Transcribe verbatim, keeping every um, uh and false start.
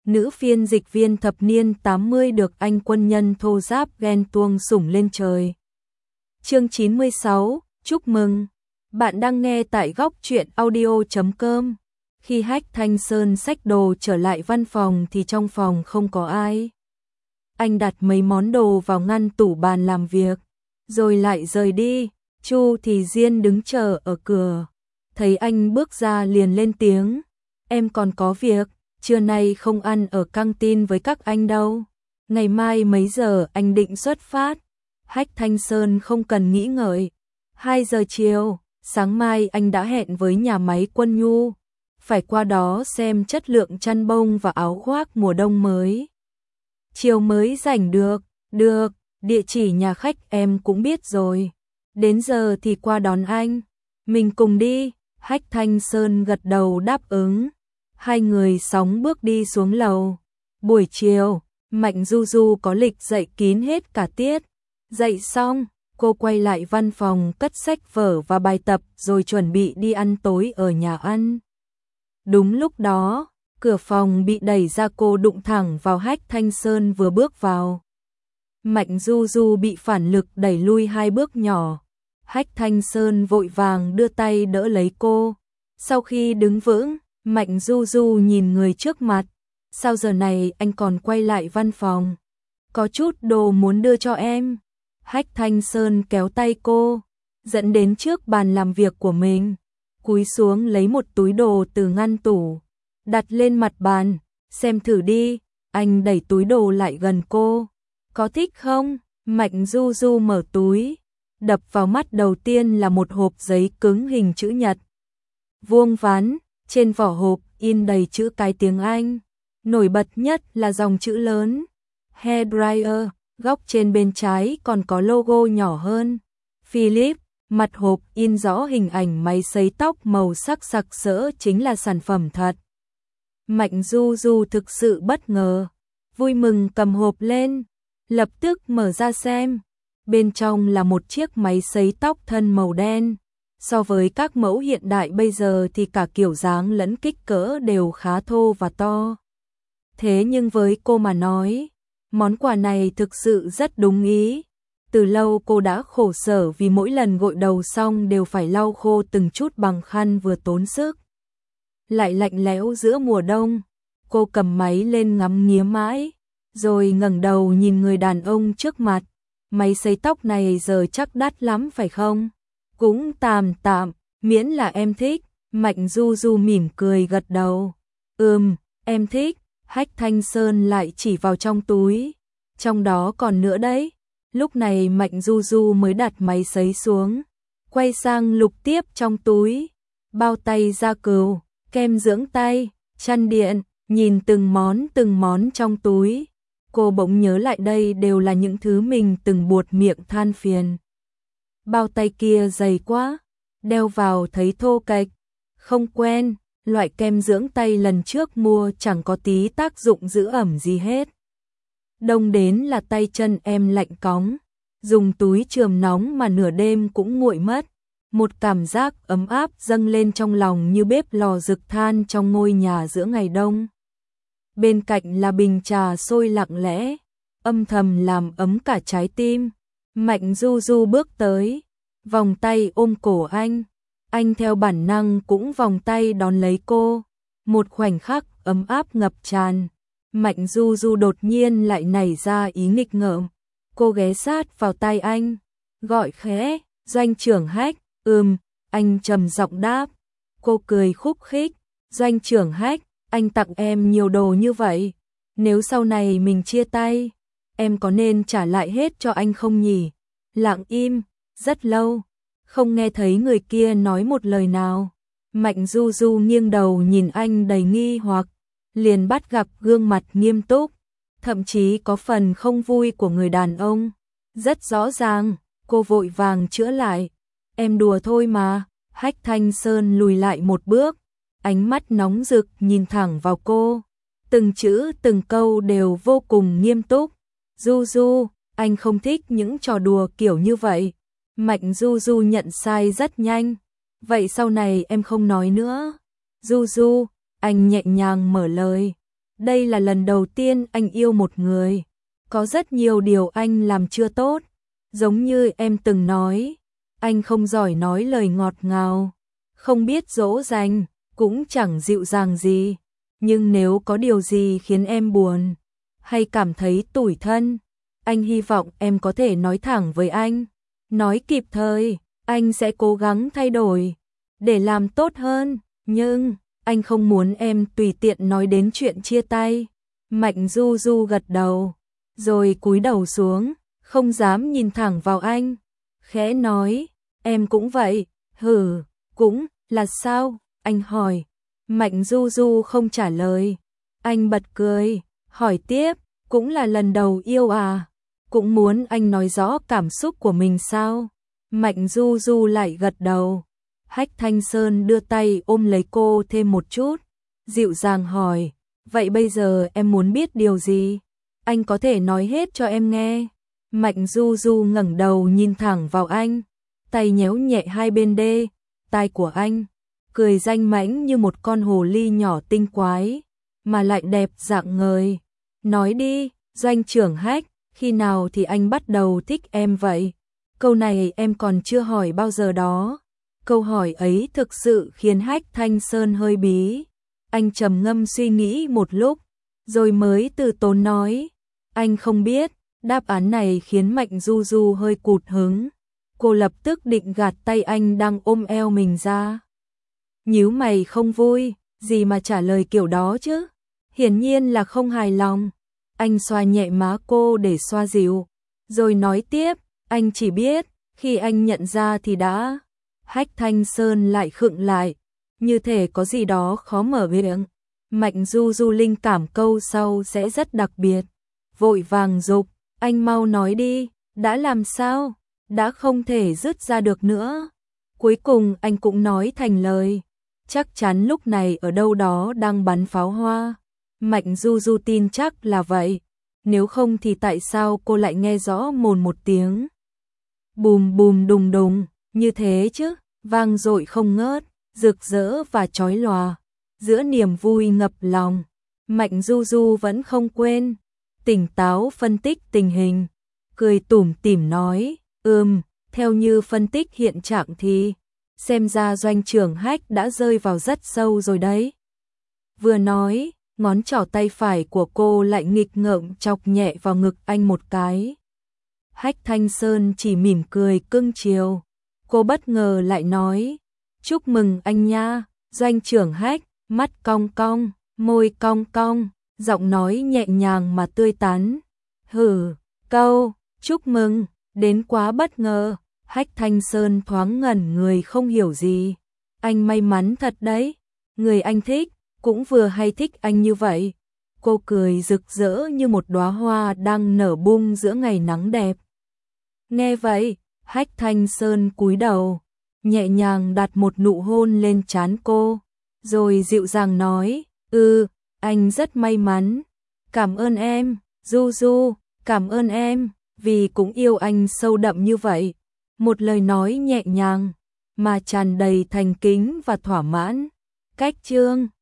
nữ phiên dịch viên thập niên tám mươi được anh quân nhân thô giáp ghen tuông sủng lên trời. Chương chín mươi sáu, chúc mừng. Bạn đang nghe tại góc truyện audio chấm com. Khi Hách Thanh Sơn xách đồ trở lại văn phòng thì trong phòng không có ai. Anh đặt mấy món đồ vào ngăn tủ bàn làm việc, rồi lại rời đi. Chu thì Diên đứng chờ ở cửa. Thấy anh bước ra liền lên tiếng. Em còn có việc, trưa nay không ăn ở căng tin với các anh đâu. Ngày mai mấy giờ anh định xuất phát? Hách Thanh Sơn không cần nghĩ ngợi. hai giờ chiều, sáng mai anh đã hẹn với nhà máy Quân Nhu. Phải qua đó xem chất lượng chăn bông và áo khoác mùa đông mới. Chiều mới rảnh được, được, địa chỉ nhà khách em cũng biết rồi. Đến giờ thì qua đón anh. Mình cùng đi, Hách Thanh Sơn gật đầu đáp ứng. Hai người sóng bước đi xuống lầu. Buổi chiều, Mạnh Du Du có lịch dạy kín hết cả tiết. Dạy xong, cô quay lại văn phòng cất sách vở và bài tập rồi chuẩn bị đi ăn tối ở nhà ăn. Đúng lúc đó, cửa phòng bị đẩy ra, cô đụng thẳng vào Hách Thanh Sơn vừa bước vào. Mạnh Du Du bị phản lực đẩy lui hai bước nhỏ. Hách Thanh Sơn vội vàng đưa tay đỡ lấy cô. Sau khi đứng vững, Mạnh Du Du nhìn người trước mặt. Sao giờ này anh còn quay lại văn phòng? Có chút đồ muốn đưa cho em. Hách Thanh Sơn kéo tay cô, dẫn đến trước bàn làm việc của mình. Cúi xuống lấy một túi đồ từ ngăn tủ, đặt lên mặt bàn. Xem thử đi. Anh đẩy túi đồ lại gần cô. Có thích không? Mạnh Du Du mở túi. Đập vào mắt đầu tiên là một hộp giấy cứng hình chữ nhật. Vuông vắn, trên vỏ hộp in đầy chữ cái tiếng Anh. Nổi bật nhất là dòng chữ lớn Hairdryer, góc trên bên trái còn có logo nhỏ hơn Philip. Mặt hộp in rõ hình ảnh máy sấy tóc màu sắc sặc sỡ, chính là sản phẩm thật. Mạnh Du Du thực sự bất ngờ, vui mừng cầm hộp lên, lập tức mở ra xem. Bên trong là một chiếc máy sấy tóc thân màu đen. So với các mẫu hiện đại bây giờ thì cả kiểu dáng lẫn kích cỡ đều khá thô và to. Thế nhưng với cô mà nói, món quà này thực sự rất đúng ý. Từ lâu cô đã khổ sở vì mỗi lần gội đầu xong đều phải lau khô từng chút bằng khăn vừa tốn sức. Lại lạnh lẽo giữa mùa đông. Cô cầm máy lên ngắm nghía mãi, rồi ngẩng đầu nhìn người đàn ông trước mặt. Máy sấy tóc này giờ chắc đắt lắm phải không? Cũng tạm tạm, miễn là em thích. Mạnh Du Du mỉm cười gật đầu. Ừm, em thích. Hách Thanh Sơn lại chỉ vào trong túi. Trong đó còn nữa đấy. Lúc này Mạnh Du Du mới đặt máy sấy xuống, quay sang lục tiếp trong túi. Bao tay da cừu, kem dưỡng tay, chăn điện. Nhìn từng món từng món trong túi, cô bỗng nhớ lại đây đều là những thứ mình từng buột miệng than phiền. Bao tay kia dày quá, đeo vào thấy thô kệch, không quen. Loại kem dưỡng tay lần trước mua chẳng có tí tác dụng giữ ẩm gì hết. Đông đến là tay chân em lạnh cóng, dùng túi chườm nóng mà nửa đêm cũng nguội mất. Một cảm giác ấm áp dâng lên trong lòng như bếp lò rực than trong ngôi nhà giữa ngày đông. Bên cạnh là bình trà sôi lặng lẽ, âm thầm làm ấm cả trái tim. Mạnh Du Du bước tới, vòng tay ôm cổ anh. Anh theo bản năng cũng vòng tay đón lấy cô. Một khoảnh khắc ấm áp ngập tràn. Mạnh Du Du đột nhiên lại nảy ra ý nghịch ngợm. Cô ghé sát vào tai anh, gọi khẽ, Doanh trưởng Hách. Ừm, anh trầm giọng đáp. Cô cười khúc khích, Doanh trưởng Hách, anh tặng em nhiều đồ như vậy. Nếu sau này mình chia tay, em có nên trả lại hết cho anh không nhỉ? Lặng im, rất lâu, không nghe thấy người kia nói một lời nào. Mạnh Du Du nghiêng đầu nhìn anh đầy nghi hoặc, liền bắt gặp gương mặt nghiêm túc, thậm chí có phần không vui của người đàn ông. Rất rõ ràng, cô vội vàng chữa lại. Em đùa thôi mà. Hách Thanh Sơn lùi lại một bước, ánh mắt nóng rực nhìn thẳng vào cô. Từng chữ từng câu đều vô cùng nghiêm túc. Du Du, anh không thích những trò đùa kiểu như vậy. Mạnh Du Du nhận sai rất nhanh. Vậy sau này em không nói nữa. Du Du, anh nhẹ nhàng mở lời. đây là lần đầu tiên anh yêu một người. Có rất nhiều điều anh làm chưa tốt. Giống như em từng nói, anh không giỏi nói lời ngọt ngào, không biết dỗ dành, cũng chẳng dịu dàng gì. Nhưng nếu có điều gì khiến em buồn, hay cảm thấy tủi thân, anh hy vọng em có thể nói thẳng với anh. Nói kịp thời, anh sẽ cố gắng thay đổi, để làm tốt hơn. Nhưng, anh không muốn em tùy tiện nói đến chuyện chia tay. Mạnh Du Du gật đầu, rồi cúi đầu xuống, không dám nhìn thẳng vào anh. Khẽ nói, em cũng vậy. Hử, cũng là sao? Anh hỏi. Mạnh Du Du không trả lời. Anh bật cười, hỏi tiếp, cũng là lần đầu yêu à? Cũng muốn anh nói rõ cảm xúc của mình sao? Mạnh Du Du lại gật đầu. Hách Thanh Sơn đưa tay ôm lấy cô thêm một chút, dịu dàng hỏi, vậy bây giờ em muốn biết điều gì? Anh có thể nói hết cho em nghe. Mạnh Du Du ngẩng đầu nhìn thẳng vào anh, tay nhéo nhẹ hai bên đê tai của anh, cười danh mãnh như một con hồ ly nhỏ tinh quái, mà lại đẹp rạng ngời. Nói đi, Doanh trưởng Hách, khi nào thì anh bắt đầu thích em vậy? Câu này em còn chưa hỏi bao giờ đó. Câu hỏi ấy thực sự khiến Hách Thanh Sơn hơi bí. Anh trầm ngâm suy nghĩ một lúc, rồi mới từ tốn nói, anh không biết. Đáp án này khiến Mạnh Du Du hơi cụt hứng. Cô lập tức định gạt tay anh đang ôm eo mình ra. Nhíu mày không vui, gì mà trả lời kiểu đó chứ? Hiển nhiên là không hài lòng. Anh xoa nhẹ má cô để xoa dịu, rồi nói tiếp, anh chỉ biết, khi anh nhận ra thì đã. Hách Thanh Sơn lại khựng lại, như thể có gì đó khó mở miệng. Mạnh Du Du linh cảm câu sau sẽ rất đặc biệt, vội vàng dục, anh mau nói đi, đã làm sao? Đã không thể dứt ra được nữa. Cuối cùng anh cũng nói thành lời, chắc chắn lúc này ở đâu đó đang bắn pháo hoa. Mạnh Du Du tin chắc là vậy, nếu không thì tại sao cô lại nghe rõ mồn một tiếng bùm bùm đùng đùng như thế chứ, vang dội không ngớt, rực rỡ và chói lòa. Giữa niềm vui ngập lòng, Mạnh Du Du vẫn không quên tỉnh táo phân tích tình hình, cười tủm tỉm nói, ừm, theo như phân tích hiện trạng thì xem ra Doanh trưởng Hách đã rơi vào rất sâu rồi đấy. Vừa nói, ngón trỏ tay phải của cô lại nghịch ngợm chọc nhẹ vào ngực anh một cái. Hách Thanh Sơn chỉ mỉm cười cưng chiều. Cô bất ngờ lại nói, chúc mừng anh nha. Doanh trưởng Hách, mắt cong cong, môi cong cong, giọng nói nhẹ nhàng mà tươi tắn. Hử, câu, chúc mừng, đến quá bất ngờ. Hách Thanh Sơn thoáng ngẩn người không hiểu gì. Anh may mắn thật đấy, người anh thích cũng vừa hay thích anh như vậy. Cô cười rực rỡ như một đóa hoa đang nở bung giữa ngày nắng đẹp. Nghe vậy, Hách Thanh Sơn cúi đầu, nhẹ nhàng đặt một nụ hôn lên trán cô, rồi dịu dàng nói, ừ, anh rất may mắn. Cảm ơn em, Du Du, cảm ơn em, vì cũng yêu anh sâu đậm như vậy. Một lời nói nhẹ nhàng, mà tràn đầy thành kính và thỏa mãn. Cách chương